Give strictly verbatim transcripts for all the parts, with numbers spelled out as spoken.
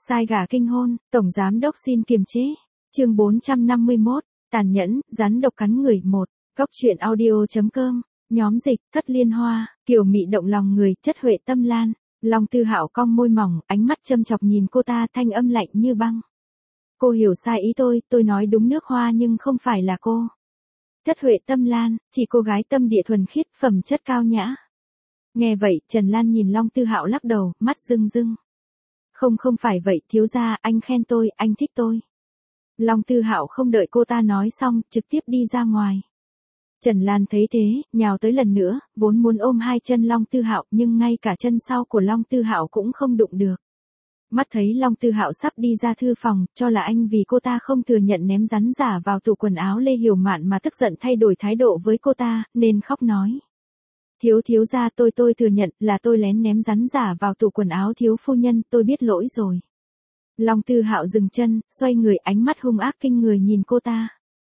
Sai gà kinh hôn, tổng giám đốc xin kiềm chế. Chương bốn trăm năm mươi mốt, tàn nhẫn, rắn độc cắn người một. Cóc truyện audio.com, nhóm dịch, Thất Liên Hoa, kiều mị động lòng người, chất huệ tâm lan. Long Tư Hạo cong môi mỏng, ánh mắt châm chọc nhìn cô ta, thanh âm lạnh như băng. Cô hiểu sai ý tôi, tôi nói đúng nước hoa nhưng không phải là cô. Chất huệ tâm lan, chỉ cô gái tâm địa thuần khiết, phẩm chất cao nhã. Nghe vậy, Trần Lan nhìn Long Tư Hạo lắc đầu, mắt rưng rưng. Không không phải vậy, thiếu gia, anh khen tôi, anh thích tôi. Long Tư Hạo không đợi cô ta nói xong, trực tiếp đi ra ngoài. Trần Lan thấy thế, nhào tới lần nữa, vốn muốn ôm hai chân Long Tư Hạo, nhưng ngay cả chân sau của Long Tư Hạo cũng không đụng được. Mắt thấy Long Tư Hạo sắp đi ra thư phòng, cho là anh vì cô ta không thừa nhận ném rắn giả vào tủ quần áo Lê Hiểu Mạn mà tức giận thay đổi thái độ với cô ta, nên khóc nói. Thiếu thiếu gia, tôi tôi thừa nhận là tôi lén ném rắn giả vào tủ quần áo thiếu phu nhân, tôi biết lỗi rồi. Long Tư Hạo dừng chân, xoay người, ánh mắt hung ác kinh người nhìn cô ta.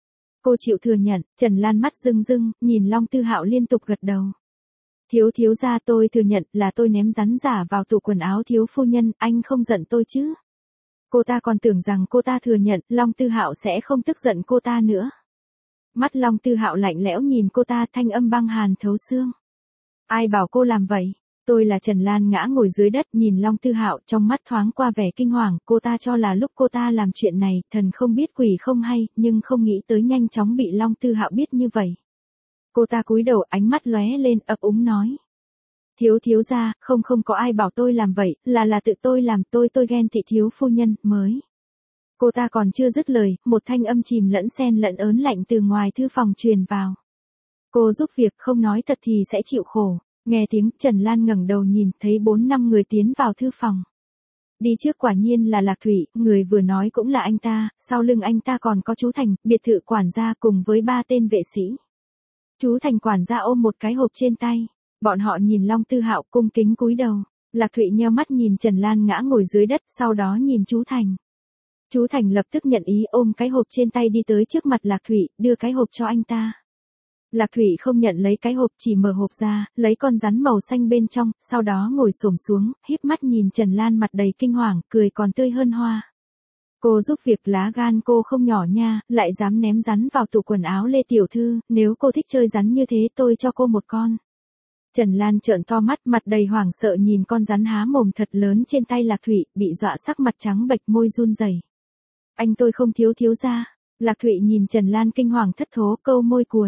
Cô chịu thừa nhận. Trần Lan mắt rưng rưng, nhìn Long Tư Hạo liên tục gật đầu. Thiếu thiếu gia, tôi thừa nhận là tôi ném rắn giả vào tủ quần áo thiếu phu nhân, anh không giận tôi chứ? Cô ta còn tưởng rằng cô ta thừa nhận, Long Tư Hạo sẽ không tức giận cô ta nữa. Mắt Long Tư Hạo lạnh lẽo nhìn cô ta, thanh âm băng hàn thấu xương. Ai bảo cô làm vậy? Tôi là Trần Lan ngã ngồi dưới đất nhìn Long Tư Hạo, trong mắt thoáng qua vẻ kinh hoàng, cô ta cho là lúc cô ta làm chuyện này, thần không biết quỷ không hay, nhưng không nghĩ tới nhanh chóng bị Long Tư Hạo biết như vậy. Cô ta cúi đầu, ánh mắt lóe lên, ấp úng nói. Thiếu thiếu gia, không không có ai bảo tôi làm vậy, là là tự tôi làm, tôi tôi ghen tị thiếu phu nhân, mới. Cô ta còn chưa dứt lời, một thanh âm chìm lẫn xen lẫn ớn lạnh từ ngoài thư phòng truyền vào. Cô giúp việc, không nói thật thì sẽ chịu khổ. Nghe tiếng, Trần Lan ngẩng đầu nhìn, thấy bốn năm người tiến vào thư phòng. Đi trước quả nhiên là Lạc Thủy, người vừa nói cũng là anh ta, sau lưng anh ta còn có chú Thành, biệt thự quản gia cùng với ba tên vệ sĩ. Chú Thành quản gia ôm một cái hộp trên tay, bọn họ nhìn Long Tư Hạo cung kính cúi đầu. Lạc Thụy nheo mắt nhìn Trần Lan ngã ngồi dưới đất, sau đó nhìn chú Thành. Chú Thành lập tức nhận ý, ôm cái hộp trên tay đi tới trước mặt Lạc Thụy, đưa cái hộp cho anh ta. Lạc Thụy không nhận lấy cái hộp, chỉ mở hộp ra, lấy con rắn màu xanh bên trong, sau đó ngồi xổm xuống, híp mắt nhìn Trần Lan mặt đầy kinh hoàng, cười còn tươi hơn hoa. Cô giúp việc, lá gan cô không nhỏ nha, lại dám ném rắn vào tủ quần áo Lê tiểu thư, nếu cô thích chơi rắn như thế tôi cho cô một con. Trần Lan trợn to mắt, mặt đầy hoảng sợ nhìn con rắn há mồm thật lớn trên tay Lạc Thụy, bị dọa sắc mặt trắng bệch, môi run rẩy. Anh tôi không thiếu thiếu gia. Lạc Thụy nhìn Trần Lan kinh hoàng thất thố, câu môi cuồi.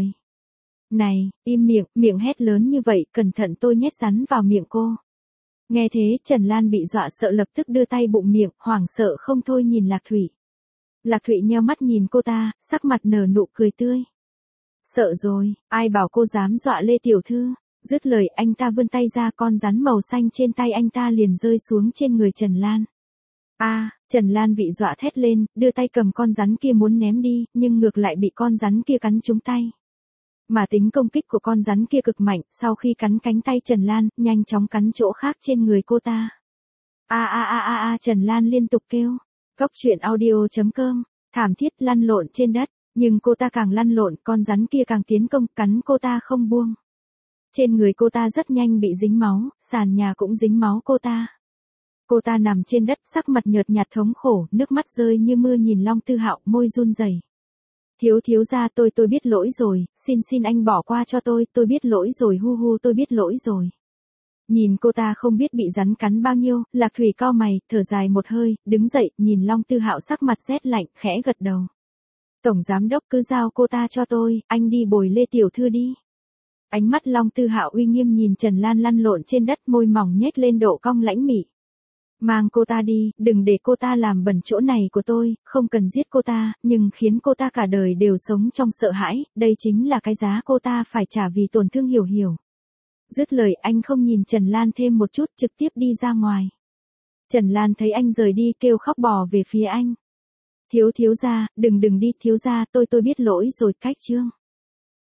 Này, im miệng, miệng hét lớn như vậy, cẩn thận tôi nhét rắn vào miệng cô. Nghe thế, Trần Lan bị dọa sợ lập tức đưa tay bụng miệng, hoảng sợ không thôi nhìn Lạc Thụy. Lạc Thụy nheo mắt nhìn cô ta, sắc mặt nở nụ cười tươi. Sợ rồi, ai bảo cô dám dọa Lê tiểu thư? Dứt lời, anh ta vươn tay ra, con rắn màu xanh trên tay anh ta liền rơi xuống trên người Trần Lan. A, à, Trần Lan bị dọa thét lên, đưa tay cầm con rắn kia muốn ném đi, nhưng ngược lại bị con rắn kia cắn trúng tay. Mà tính công kích của con rắn kia cực mạnh, sau khi cắn cánh tay Trần Lan, nhanh chóng cắn chỗ khác trên người cô ta. A a a a a, Trần Lan liên tục kêu. Cóc truyện audio.com, thảm thiết lăn lộn trên đất, nhưng cô ta càng lăn lộn, con rắn kia càng tiến công, cắn cô ta không buông. Trên người cô ta rất nhanh bị dính máu, sàn nhà cũng dính máu cô ta. Cô ta nằm trên đất, sắc mặt nhợt nhạt thống khổ, nước mắt rơi như mưa nhìn Long Tư Hạo, môi run rẩy. Thiếu thiếu gia, tôi tôi biết lỗi rồi, xin xin anh bỏ qua cho tôi, tôi biết lỗi rồi, hu hu, tôi biết lỗi rồi. Nhìn cô ta không biết bị rắn cắn bao nhiêu, Lạc Thủy cau mày, thở dài một hơi, đứng dậy, nhìn Long Tư Hạo sắc mặt rét lạnh, khẽ gật đầu. Tổng giám đốc cứ giao cô ta cho tôi, anh đi bồi Lê tiểu thư đi. Ánh mắt Long Tư Hạo uy nghiêm nhìn Trần Lan lăn lộn trên đất, môi mỏng nhếch lên độ cong lãnh mị. Mang cô ta đi, đừng để cô ta làm bẩn chỗ này của tôi, không cần giết cô ta, nhưng khiến cô ta cả đời đều sống trong sợ hãi, đây chính là cái giá cô ta phải trả vì tổn thương Hiểu Hiểu. Dứt lời, anh không nhìn Trần Lan thêm một chút, trực tiếp đi ra ngoài. Trần Lan thấy anh rời đi, kêu khóc bò về phía anh. Thiếu thiếu gia, đừng đừng đi, thiếu gia, tôi tôi biết lỗi rồi, cách chương.